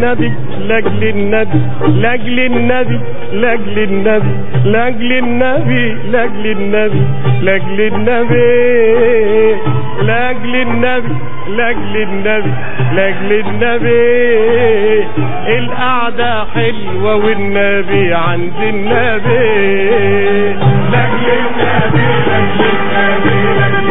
النبي لاجل النبي لاجل النبي لاجل النبي لاجل النبي لاجل النبي لاجل النبي لاجل النبي لاجل النبي لاجل النبي القعدة حلوة والنبي عند النبي لاجل النبي لاجل النبي لاجل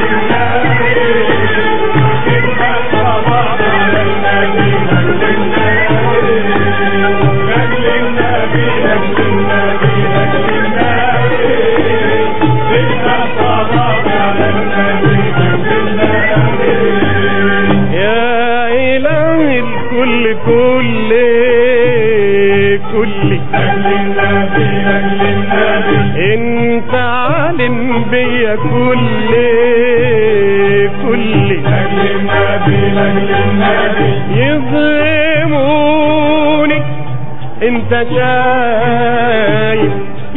انت عالم بيا كل يظلموني انت شايف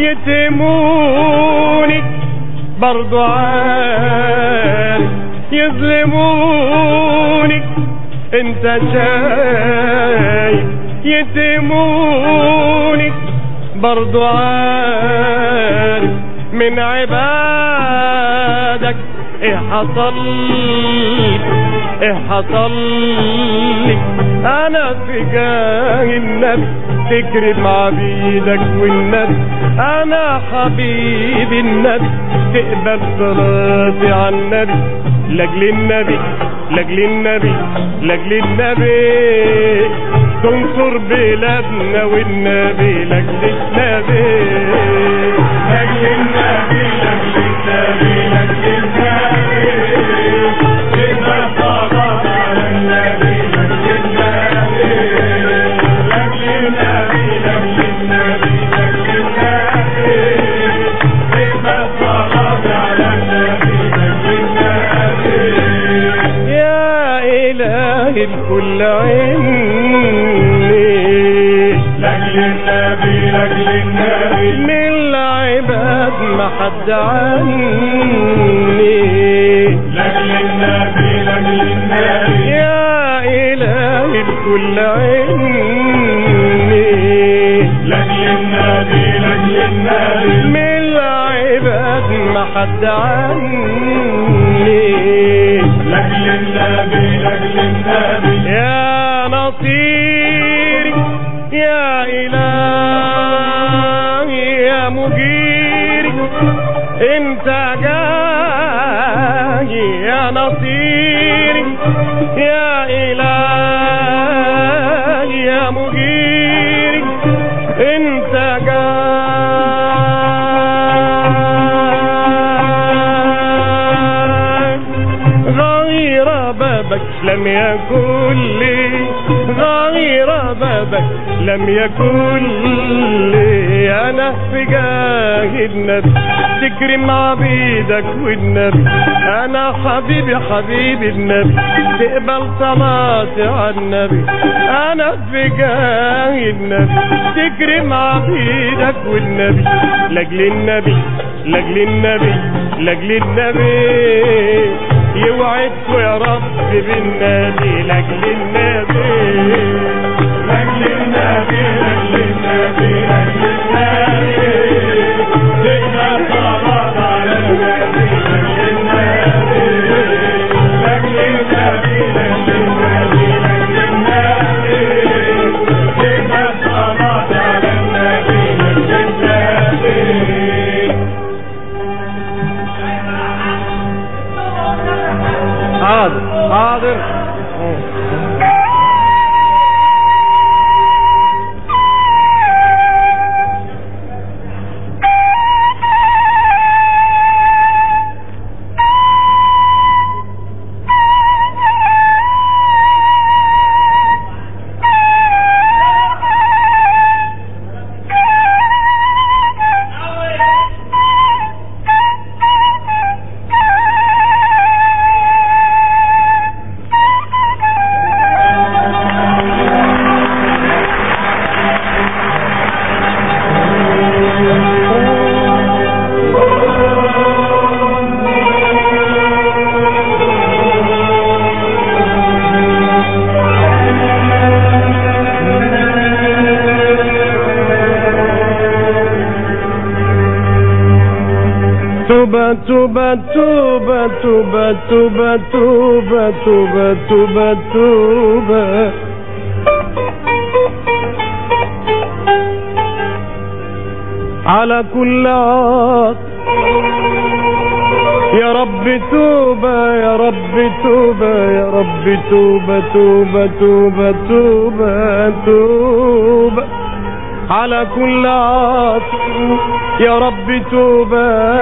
يتموني برضو عارف يظلموني انت شايف يتموني برضو عارف من عبادك ايه حصل لي انا في جاه النبي تكرم عبيدك والنبي انا حبيب النبي تقبل صلاتي على النبي لاجل النبي لاجل النبي لاجل النبي تنصر بلادنا والنبي لاجل النبي لاجل النبي لاجل النبي لاجل النبي تقبل صلاة على النبي لاجل النبي لاجل النبي لاجل النبي لاجل النبي تقبل صلاة على النبي لاجل النبي يا إلهي الكل لاجل النبي لاجل النبي من العباد ما حد عني لاجل النبي لاجل النبي يا إلهي الكل عني لاجل النبي لاجل النبي من العباد ما حد عني لاجل النبي لاجل النبي يا نصيري يا إلهي يا مجيري انت جاي يا نصيري يا إلهي يا مجيري انت جاي غير بابك لم يكن لي غير بابك لم يكن لي انا في جاه النبي تكرم عبيدك والنبي انا حبيبي حبيبي النبي تقبل صلاتي على النبي انا في جاه النبي تكرم عبيدك والنبي لاجل النبي لاجل النبي لاجل النبي يوعدكوا يا رب بالنبي لاجل النبي لاجل النبي لاجل النبي لاجل النبي تقبل صلاة على النبي لاجل النبي لاجل النبي لاجل النبي لاجل النبي تقبل صلاة على النبي لاجل النبي حاضر حاضر توبة توبة توبة توبة توبة توبة توبة توبة توبة على كل عاص. يا رب توبة يا رب توبة يا رب توبة توبة توبة توبة توبة على كل عاص. يا رب توبة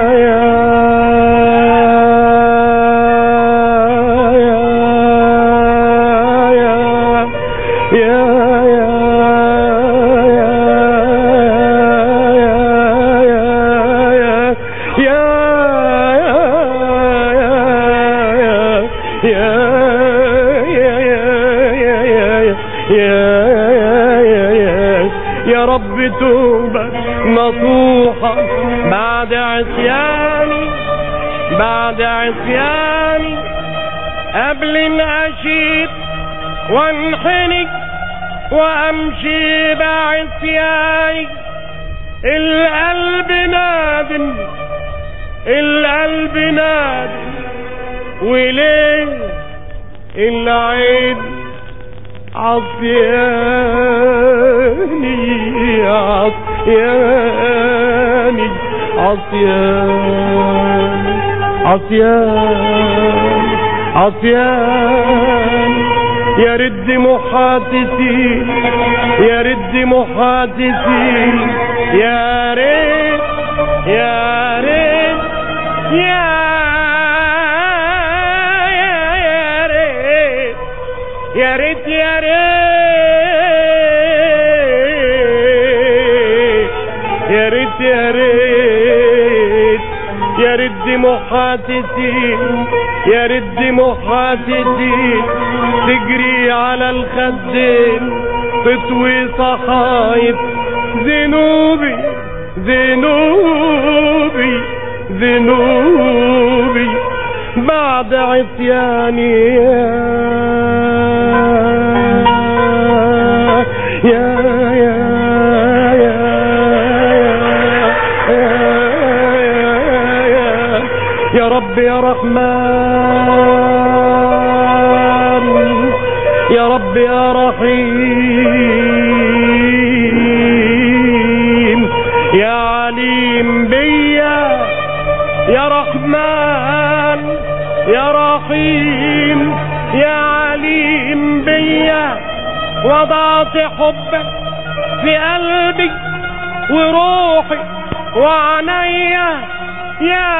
يا رب توبة نصوحة بعد عصياني بعد عصياني قبل ان اشيب وانحني وامشي بعصياني. القلب نادم القلب نادم وليه العين عصياني عصياني عصياني عصياني عصياني. يا رد محادثي يا رد محادثي يا ريت يا ريت يا يا ريت يا ريت يا ريت يا ريت يا رد محادثي يا رد محادثي تجري على الخدين تطوي صحايف ذنوبي ذنوبي ذنوبي بعد عصياني يا يا رب يا رحمن يا رب يا رحيم يا عليم بيا يا رحمن يا رحيم يا عليم بيا. وضعت حبك في قلبي وروحي وعنيا يا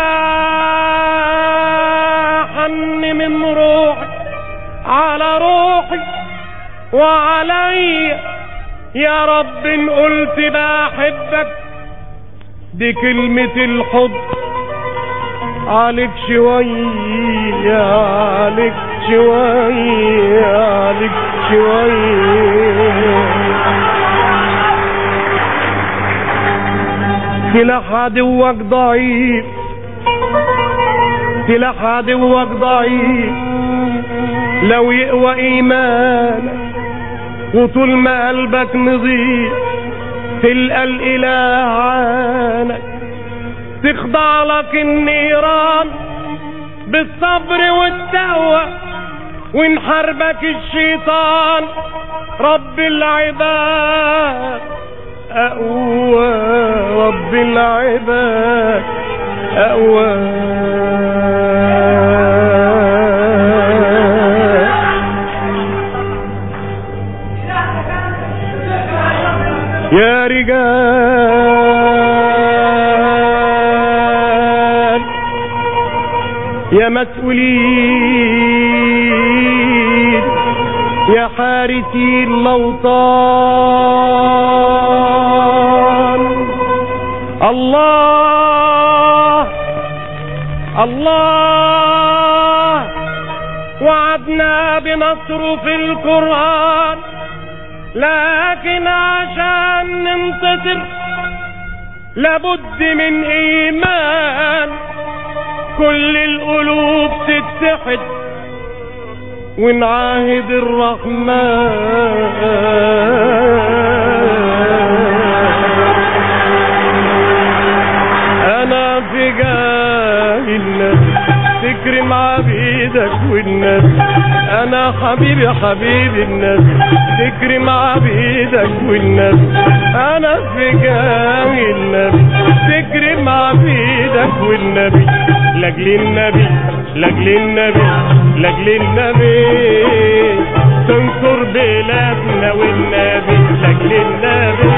حن من روحي على روحي وعليا. يا رب ان قلت بحبك دي كلمة الحب عليك شوية عليك شوية عليك شوية. سلاح عدوك ضعيف سلاح عدوك ضعيف لو يقوى ايمانك وطول ما قلبك نظيف تلقى الاله عانك. تخضع لك النيران بالصبر والتقوى وان حاربك الشيطان رب العباد اقوى رب العباد اقوى. يا رجال يا مسؤولين يا حارسي الاوطان. الله الله وعدنا بنصره في القرآن لكن عشان ننتصر لابد من ايمان كل القلوب تتحد ونعاهد الرحمن. انا في جاه تكرم عبيدك والنبي انا حبيبي حبيبي النبي تكرم عبيدك والنبي انا في جامي النبي تكرم عبيدك والنبي لاجل النبي لاجل النبي لاجل النبي تنصر بلادنا والنبي لاجل النبي